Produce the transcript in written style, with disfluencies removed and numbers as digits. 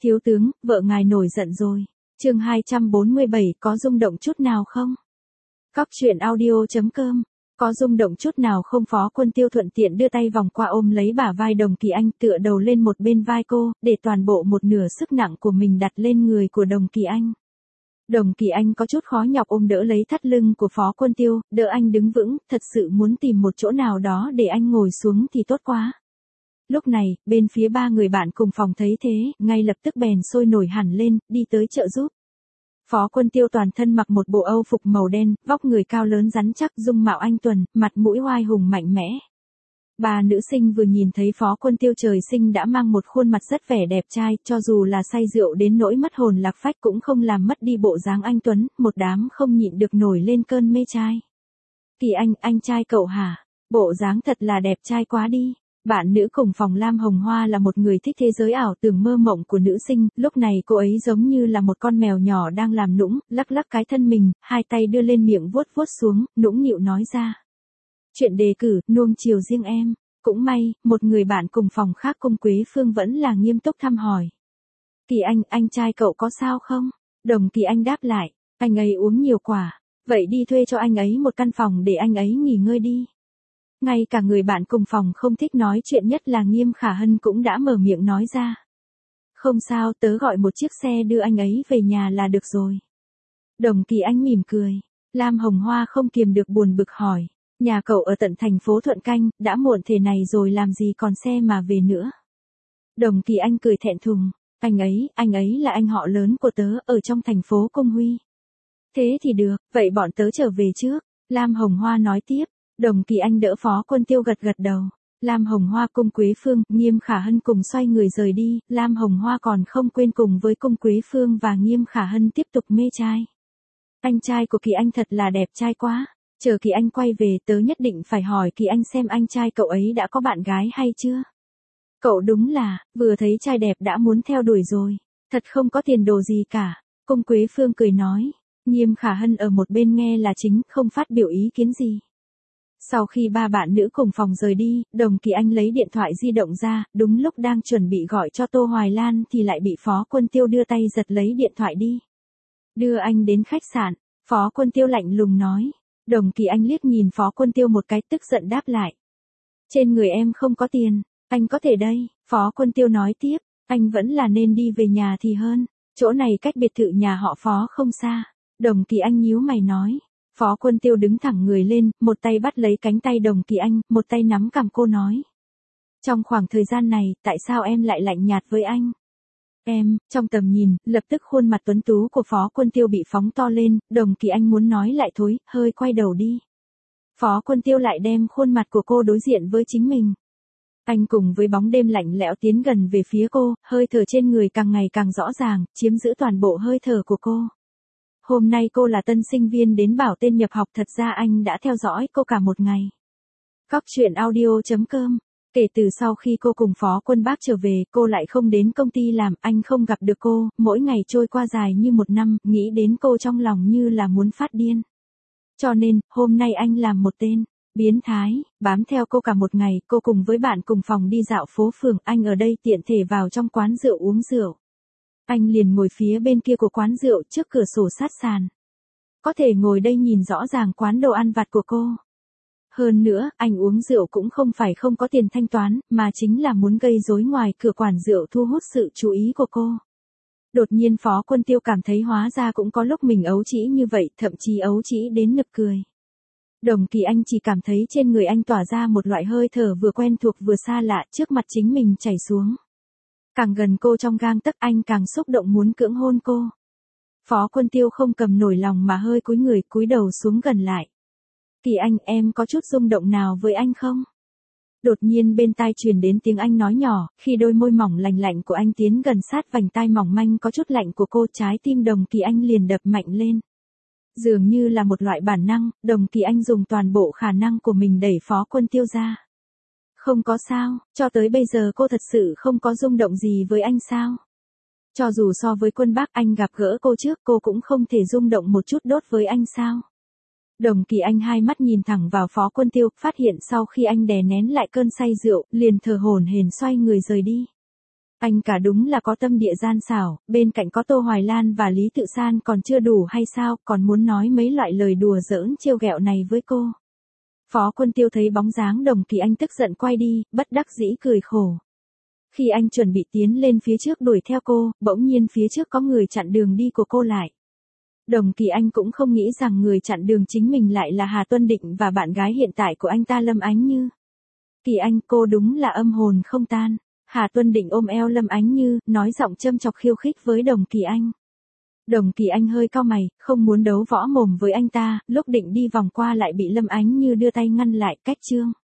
Thiếu tướng, vợ ngài nổi giận rồi. Chương 247, có rung động chút nào không? Cóc truyện audio.com. Có rung động chút nào không? Phó Quân Tiêu thuận tiện đưa tay vòng qua ôm lấy bả vai Đồng Kỳ Anh, tựa đầu lên một bên vai cô, để toàn bộ một nửa sức nặng của mình đặt lên người của Đồng Kỳ Anh. Đồng Kỳ Anh có chút khó nhọc ôm đỡ lấy thắt lưng của Phó Quân Tiêu, đỡ anh đứng vững, thật sự muốn tìm một chỗ nào đó để anh ngồi xuống thì tốt quá. Lúc này, bên phía ba người bạn cùng phòng thấy thế, ngay lập tức bèn sôi nổi hẳn lên, đi tới trợ giúp. Phó Quân Tiêu toàn thân mặc một bộ âu phục màu đen, vóc người cao lớn rắn chắc, dung mạo anh tuần, mặt mũi oai hùng mạnh mẽ. Ba nữ sinh vừa nhìn thấy Phó Quân Tiêu trời sinh đã mang một khuôn mặt rất vẻ đẹp trai, cho dù là say rượu đến nỗi mất hồn lạc phách cũng không làm mất đi bộ dáng anh tuấn, một đám không nhịn được nổi lên cơn mê trai. Kỳ anh trai cậu hả? Bộ dáng thật là đẹp trai quá đi. Bạn nữ cùng phòng Lam Hồng Hoa là một người thích thế giới ảo tưởng mơ mộng của nữ sinh, lúc này cô ấy giống như là một con mèo nhỏ đang làm nũng, lắc lắc cái thân mình, hai tay đưa lên miệng vuốt vuốt xuống, nũng nịu nói ra. Chuyện đề cử, nuông chiều riêng em. Cũng may, một người bạn cùng phòng khác Cung Quế Phương vẫn là nghiêm túc thăm hỏi. Kỳ anh trai cậu có sao không? Đồng Kỳ Anh đáp lại, anh ấy uống nhiều quả, vậy đi thuê cho anh ấy một căn phòng để anh ấy nghỉ ngơi đi. Ngay cả người bạn cùng phòng không thích nói chuyện nhất là Nghiêm Khả Hân cũng đã mở miệng nói ra. Không sao, tớ gọi một chiếc xe đưa anh ấy về nhà là được rồi. Đồng Kỳ Anh mỉm cười. Lam Hồng Hoa không kiềm được buồn bực hỏi. Nhà cậu ở tận thành phố Thuận Canh, đã muộn thế này rồi làm gì còn xe mà về nữa. Đồng Kỳ Anh cười thẹn thùng. Anh ấy là anh họ lớn của tớ ở trong thành phố Cung Huy. Thế thì được, vậy bọn tớ trở về trước. Lam Hồng Hoa nói tiếp. Đồng Kỳ Anh đỡ Phó Quân Tiêu gật gật đầu. Lam Hồng Hoa Cung Quế Phương, Nghiêm Khả Hân cùng xoay người rời đi, Lam Hồng Hoa còn không quên cùng với Cung Quế Phương và Nghiêm Khả Hân tiếp tục mê trai. Anh trai của Kỳ Anh thật là đẹp trai quá, chờ Kỳ Anh quay về tớ nhất định phải hỏi Kỳ Anh xem anh trai cậu ấy đã có bạn gái hay chưa. Cậu đúng là, vừa thấy trai đẹp đã muốn theo đuổi rồi, thật không có tiền đồ gì cả, Cung Quế Phương cười nói. Nghiêm Khả Hân ở một bên nghe là chính, không phát biểu ý kiến gì. Sau khi ba bạn nữ cùng phòng rời đi, Đồng Kỳ Anh lấy điện thoại di động ra, đúng lúc đang chuẩn bị gọi cho Tô Hoài Lan thì lại bị Phó Quân Tiêu đưa tay giật lấy điện thoại đi. Đưa anh đến khách sạn, Phó Quân Tiêu lạnh lùng nói. Đồng Kỳ Anh liếc nhìn Phó Quân Tiêu một cái tức giận đáp lại. Trên người em không có tiền, anh có thể đây, Phó Quân Tiêu nói tiếp, anh vẫn là nên đi về nhà thì hơn, chỗ này cách biệt thự nhà họ Phó không xa. Đồng Kỳ Anh nhíu mày nói. Phó Quân Tiêu đứng thẳng người lên, một tay bắt lấy cánh tay Đồng Kỳ Anh, một tay nắm cằm cô nói. Trong khoảng thời gian này, tại sao em lại lạnh nhạt với anh? Em, trong tầm nhìn, lập tức khuôn mặt tuấn tú của Phó Quân Tiêu bị phóng to lên, Đồng Kỳ Anh muốn nói lại thối, hơi quay đầu đi. Phó Quân Tiêu lại đem khuôn mặt của cô đối diện với chính mình. Anh cùng với bóng đêm lạnh lẽo tiến gần về phía cô, hơi thở trên người càng ngày càng rõ ràng, chiếm giữ toàn bộ hơi thở của cô. Hôm nay cô là tân sinh viên đến bảo tên nhập học, thật ra anh đã theo dõi cô cả một ngày. Cóc truyện audio.com. Kể từ sau khi cô cùng Phó Quân Bác trở về, cô lại không đến công ty làm, anh không gặp được cô, mỗi ngày trôi qua dài như một năm, nghĩ đến cô trong lòng như là muốn phát điên. Cho nên, hôm nay anh làm một tên biến thái, bám theo cô cả một ngày, cô cùng với bạn cùng phòng đi dạo phố phường, anh ở đây tiện thể vào trong quán rượu uống rượu. Anh liền ngồi phía bên kia của quán rượu trước cửa sổ sát sàn. Có thể ngồi đây nhìn rõ ràng quán đồ ăn vặt của cô. Hơn nữa, anh uống rượu cũng không phải không có tiền thanh toán, mà chính là muốn gây rối ngoài cửa quán rượu thu hút sự chú ý của cô. Đột nhiên Phó Quân Tiêu cảm thấy hóa ra cũng có lúc mình ấu trĩ như vậy, thậm chí ấu trĩ đến nực cười. Đồng Kỳ Anh chỉ cảm thấy trên người anh tỏa ra một loại hơi thở vừa quen thuộc vừa xa lạ, trước mặt chính mình chảy xuống. Càng gần cô trong gang tấc anh càng xúc động muốn cưỡng hôn cô. Phó Quân Tiêu không cầm nổi lòng mà hơi cúi người, cúi đầu xuống gần lại. Kỳ Anh, em có chút rung động nào với anh không? Đột nhiên bên tai truyền đến tiếng anh nói nhỏ, khi đôi môi mỏng lành lạnh của anh tiến gần sát vành tai mỏng manh có chút lạnh của cô, trái tim Đồng Kỳ Anh liền đập mạnh lên. Dường như là một loại bản năng, Đồng Kỳ Anh dùng toàn bộ khả năng của mình đẩy Phó Quân Tiêu ra. Không có sao, cho tới bây giờ cô thật sự không có rung động gì với anh sao? Cho dù so với Quân Bác anh gặp gỡ cô trước, cô cũng không thể rung động một chút đốt với anh sao? Đồng Kỳ Anh hai mắt nhìn thẳng vào Phó Quân Tiêu, phát hiện sau khi anh đè nén lại cơn say rượu, liền thở hổn hển xoay người rời đi. Anh cả đúng là có tâm địa gian xảo, bên cạnh có Tô Hoài Lan và Lý Tự San còn chưa đủ hay sao, còn muốn nói mấy loại lời đùa giỡn trêu ghẹo này với cô. Phó Quân Tiêu thấy bóng dáng Đồng Kỳ Anh tức giận quay đi, bất đắc dĩ cười khổ. Khi anh chuẩn bị tiến lên phía trước đuổi theo cô, bỗng nhiên phía trước có người chặn đường đi của cô lại. Đồng Kỳ Anh cũng không nghĩ rằng người chặn đường chính mình lại là Hà Tuân Định và bạn gái hiện tại của anh ta Lâm Ánh Như. Kỳ Anh, cô đúng là âm hồn không tan. Hà Tuân Định ôm eo Lâm Ánh Như, nói giọng châm chọc khiêu khích với Đồng Kỳ Anh. Đồng Kỳ Anh hơi cau mày, không muốn đấu võ mồm với anh ta, lúc định đi vòng qua lại bị Lâm Ánh Như đưa tay ngăn lại, cách chương.